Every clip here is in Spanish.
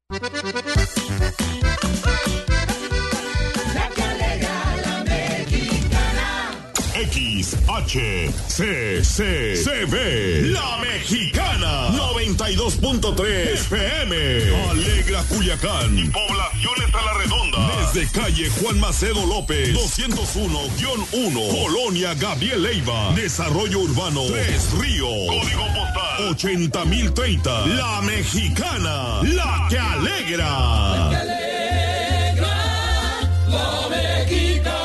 XHCCB, La Mexicana, 92.3 FM, alegra Culiacán y poblaciones a la redonda. Desde calle Juan Macedo López, 201-1, Colonia Gabriel Leiva, Desarrollo Urbano, Tres Ríos, código postal 80,030. La Mexicana, la que alegra. La que alegra, la Mexicana.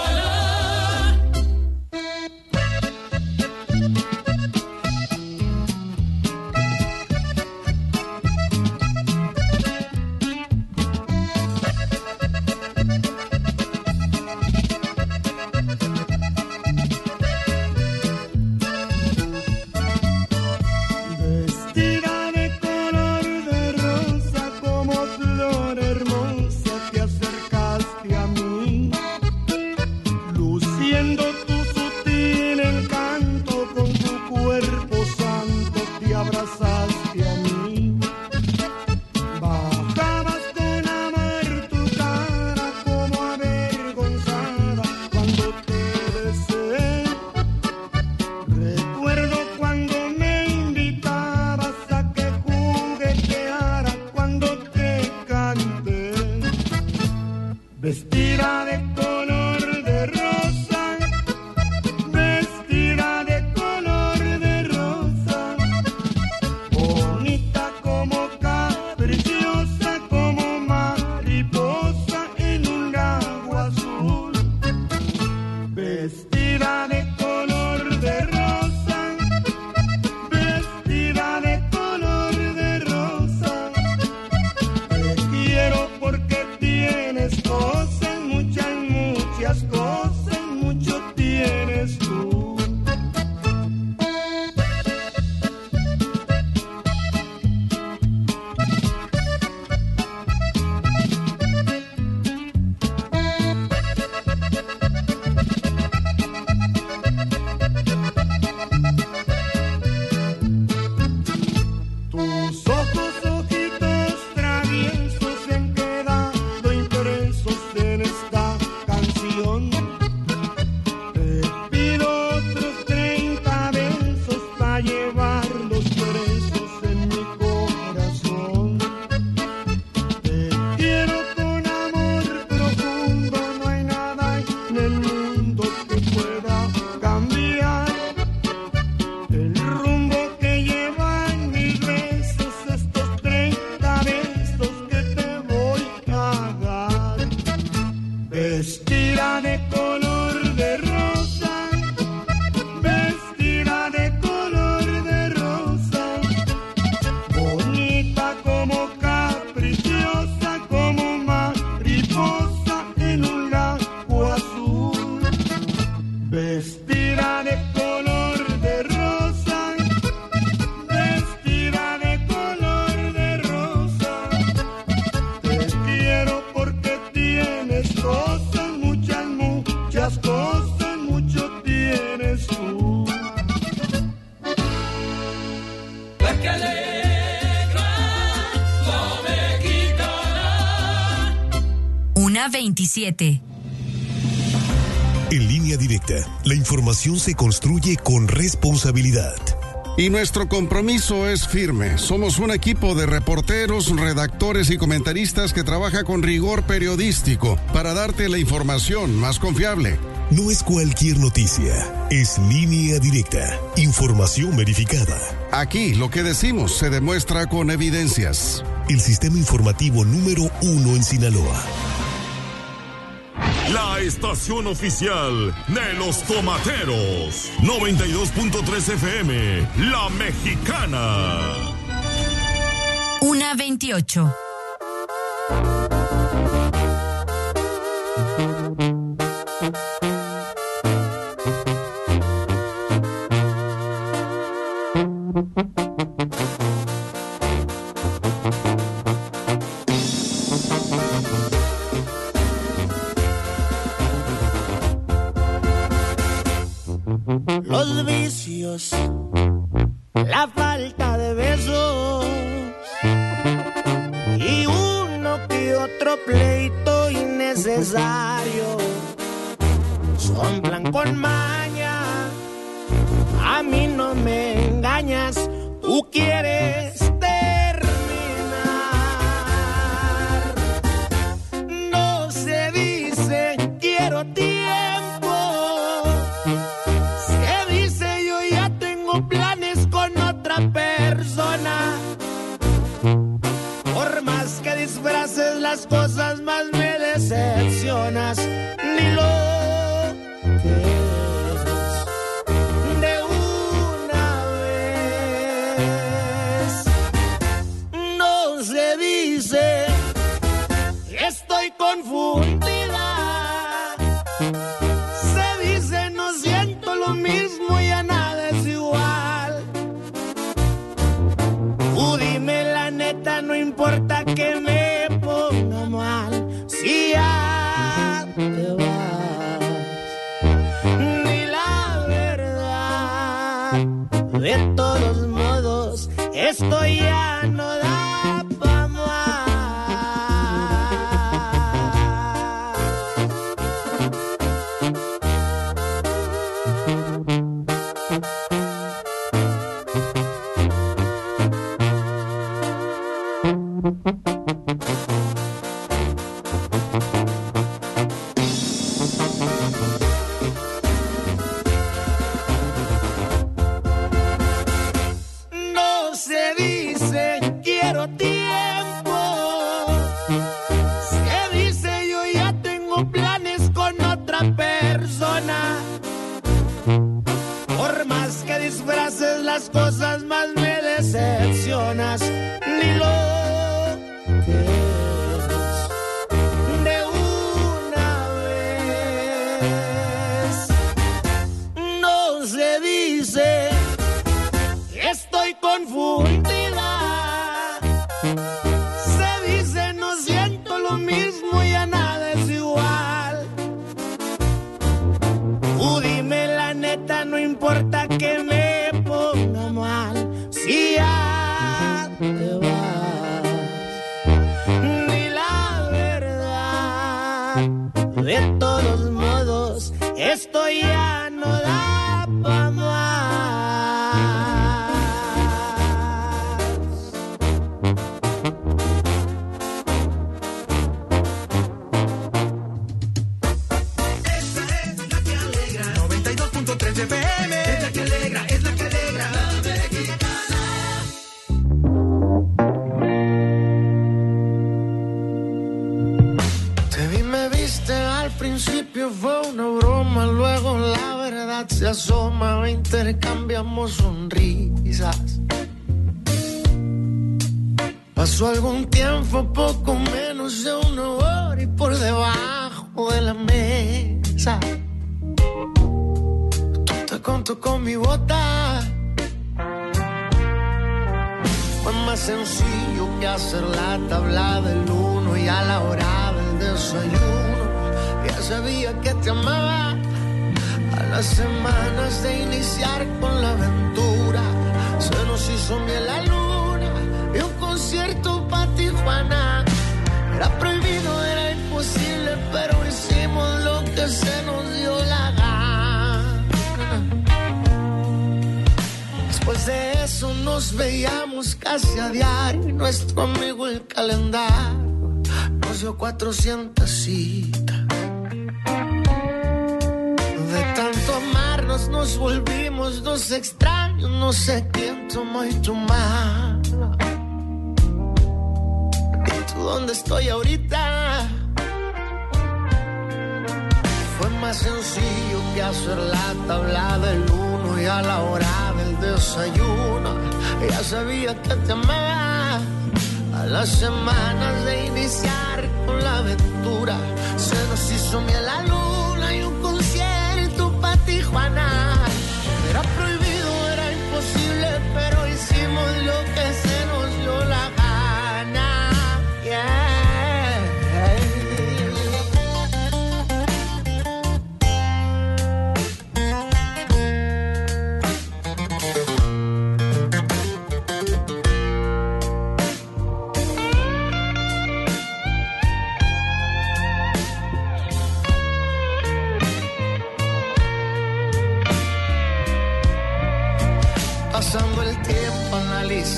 Vestida de color de rosa, vestida de color de rosa, bonita como caprichosa, como mariposa en un lago azul. Vestida de color de rosa, vestida de color de rosa, te quiero porque tienes cosas, muchas cosas, mucho tienes tú. Tus ojos, ojitos traviesos se han quedado impresos en esta canción. Te pido otros 30 besos para llevarlos presos en mi corazón. Te quiero con amor profundo, no hay nada en el mundo que pueda cambiar el rumbo que llevan mis besos, estos 30 besos que te voy a dar. Vestida de color de rosa, vestida de color de rosa, bonita como caprichosa, como mariposa en un lago azul. Vestida de color de rosa, vestida de color de rosa, te quiero porque tienes cosas, muchas cosas, mucho tienes tú. La que alegra, la Mexicana. 1:27. En Línea Directa, la información se construye con responsabilidad. Y nuestro compromiso es firme. Somos un equipo de reporteros, redactores y comentaristas que trabaja con rigor periodístico para darte la información más confiable. No es cualquier noticia, es Línea Directa, información verificada. Aquí lo que decimos se demuestra con evidencias. El sistema informativo número 1 en Sinaloa. La estación oficial de los tomateros, 92.3 FM, La Mexicana. 1:28. Los vicios, la falta de besos y un otro pleito innecesario. Son plan con maña, a mí no me engañas, tú quieres terminar. No se dice quiero tiempo, se dice yo ya tengo planes con otra persona. Por más que disfraces las cosas, más me decepcionas. Ni lo de una vez. No se dice estoy confundida, se dice no siento lo mismo, ya nada es igual. Tú dime la neta, no importa que me ponga mal, si ya te vas. Ni la verdad, de todos modos, esto ya no da pa' más. No se dice quiero tiempo, se dice yo ya tengo planes con otra persona. Por más que disfraces las cosas, más me decepcionas. Ni lo que es de una vez. No se dice estoy confundida, se dice no siento lo mismo, ya nada es igual. Tú dime la neta, no importa que me ponga mal, si ya te vas. Ni la verdad, de todos modos, esto ya no da pa' más. Esa es la que alegra. 92.3 FM. Es la que alegra, es la que alegra. La Mexicana. Te vi, me viste, al principio fue una broma, luego la verdad se asoma, intercambiamos sonrisas. Pasó algún tiempo, poco menos de una hora, y por debajo de la mesa tú te contó con mi bota. Fue más sencillo que hacer la tabla del 1 y a la hora del desayuno ya sabía que te amaba. A las semanas de iniciar con la aventura se nos hizo miel la luna y un concierto pa' Tijuana. Era prohibido, era imposible, pero hicimos lo que se nos dio la gana. Después de eso nos veíamos casi a diario y nuestro amigo el calendario nos dio 400 citas. De tanto amarnos nos volvimos dos extraños, no sé quién tomó y tu mala. ¿Y tú dónde estoy ahorita? Fue más sencillo que hacer la tabla del 1 y a la hora del desayuno ya sabía que te amaba. A las semanas de iniciar con la aventura se nos hizo miel la luna y un concierto pa' Tijuana. Era prohibido, era imposible, pero hicimos lo que se nos dio la gana. Yeah.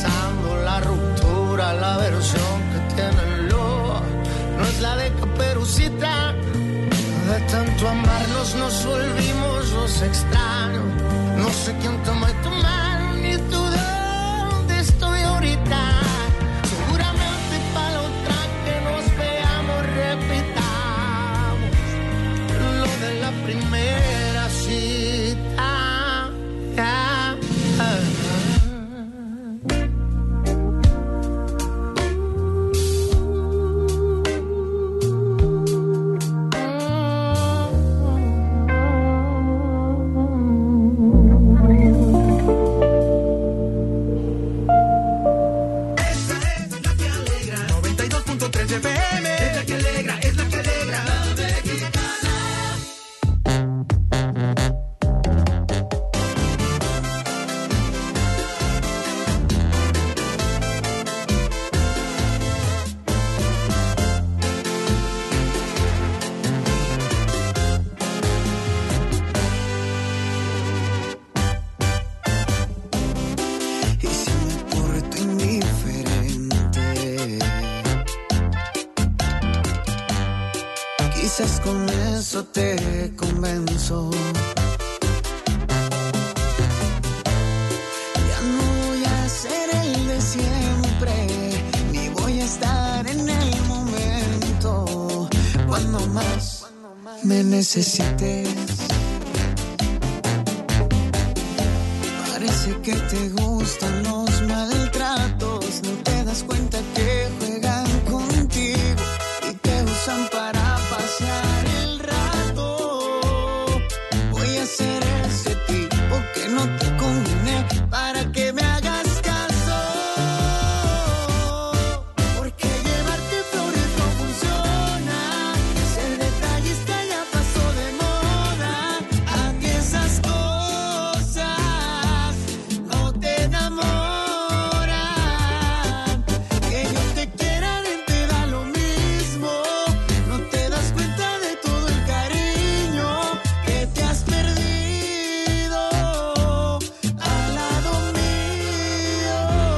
pensando la ruptura, la versión que tienen luego, no es la de Caperucita. De tanto amarnos nos volvimos los extraños. No sé quién tomó tu mano ni tú dónde estoy ahorita. Seguramente para la otra que nos veamos repitamos lo de la primera cita. Quizás con eso te convenzo. Ya no voy a ser el de siempre, ni voy a estar en el momento cuando más me necesites. Parece que te gustan los maltratos, no te das cuenta que juegan contigo y te usan para pasar el rato. Voy a ser ese tipo que no te conviene para que me hagas caso. Porque llevarte flores no funciona, ser detallista ya pasó de moda. A ti esas cosas no te enamoran. Que yo te quiera te da lo mismo. No te das cuenta de todo el cariño que te has perdido al lado mío.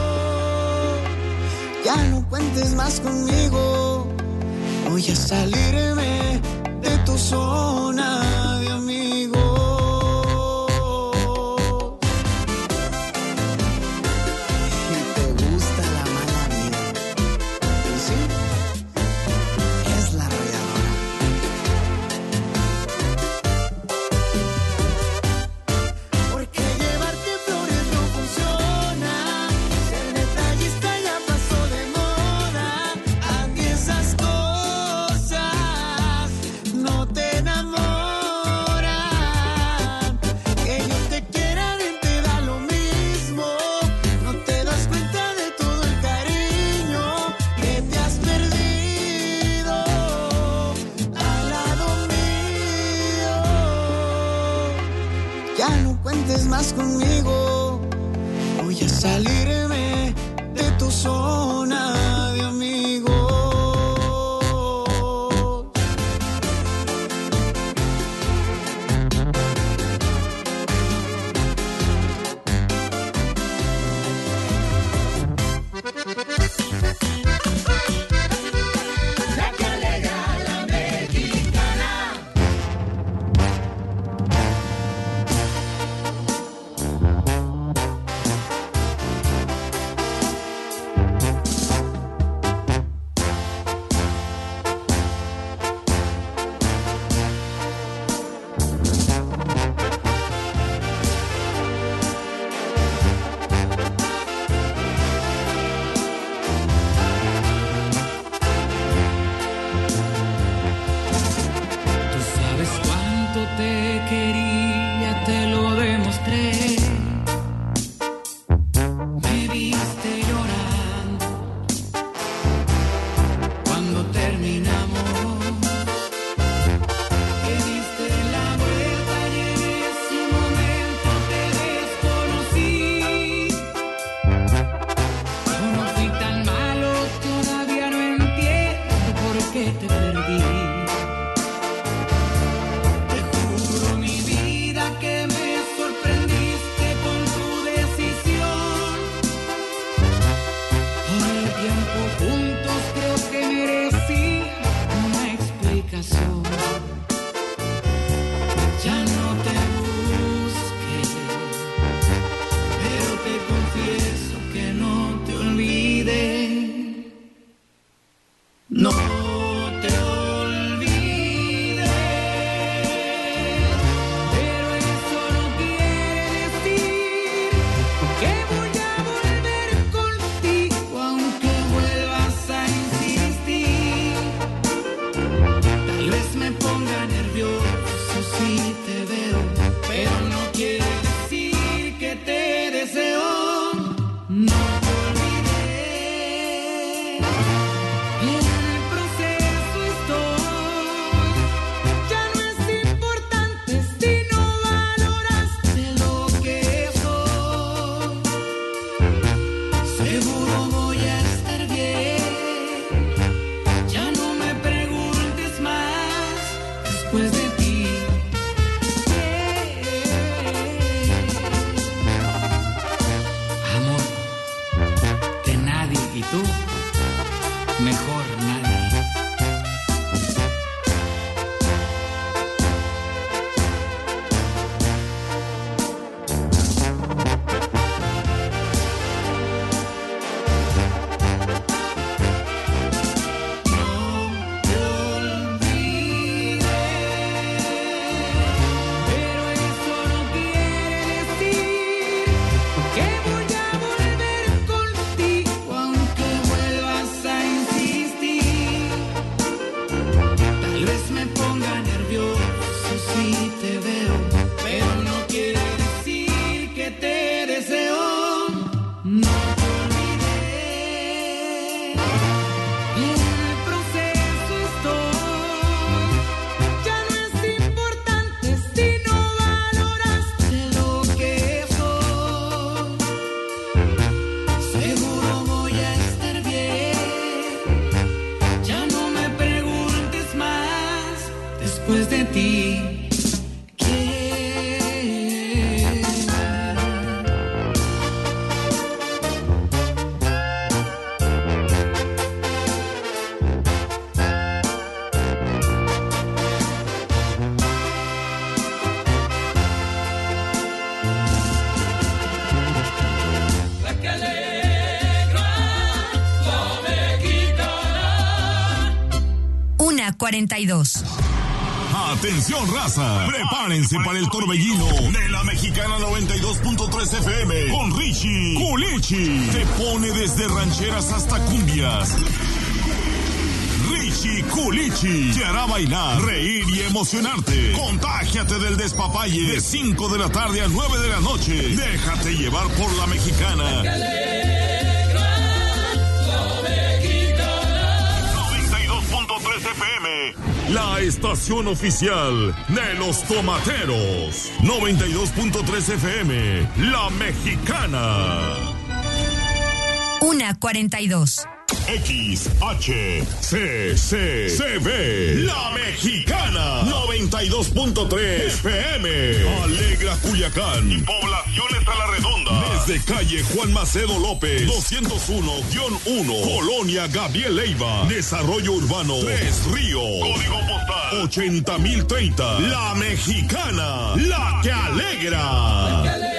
Ya no cuentes más conmigo. Voy a salirme de tu zona de amigos. Y te gusta la mala vida. ¿Y sí? Es la arrolladora. Porque llevarte flores no funciona, ser detallista ya pasó de moda. A ti esas cosas no te enamoran. Que yo te quiera te da lo mismo. No te das cuenta de todo el cariño que te has perdido al lado mío. Ya no cuentes más conmigo. Voy a salirme de tu zona de amigos. La que alegra, la mexicana. Tú sabes cuánto te quería, te lo demostré. Me viste llorando cuando terminamos. Que diste la vuelta y en ese momento te desconocí. Yo no fui tan malo, todavía no entiendo por qué te perdí. Te juro mi vida que me sorprendiste con tu decisión. No te olvides, pero eso no quiere decir que voy a volver contigo, aunque vuelvas a insistir. Tal vez me ponga nervioso si te veo, pero no quiere decir que te deseo. No te olvides, en el proceso estoy. Ya no es importante si no valoraste lo que soy. Seguro voy a estar bien. Ya no me preguntes más después de ti. Amor, que nadie y tú, mejor nadie. Pero eso no quiere decir que voy a volver contigo, aunque vuelvas a insistir. Tal vez me ponga nervioso si te veo, pero no quiere decir que te deseo. No te olvides, en el proceso estoy. Ya no es importante si no valoraste lo que soy. Seguro voy a estar bien. Ya no me preguntes más después de ti. La que alegra, la mexicana. 1:42. Atención, raza. Prepárense para el torbellino de la Mexicana 92.3 FM con Richie Culichi. Te pone desde rancheras hasta cumbias. Richie Culichi te hará bailar, reír y emocionarte. Contágiate del despapalle de 5 de la tarde a 9 de la noche. Déjate llevar por la Mexicana. 92.3 FM, la estación oficial de los tomateros. 92.3 FM, la Mexicana. 1:42. XHCCB, la Mexicana, 92.3 FM, Alegra Culiacán y poblaciones a la redonda. Desde calle Juan Macedo López, 201-1, Colonia Gabriel Leiva, Desarrollo Urbano, Tres Ríos, código postal 80.030, la Mexicana, la que alegra.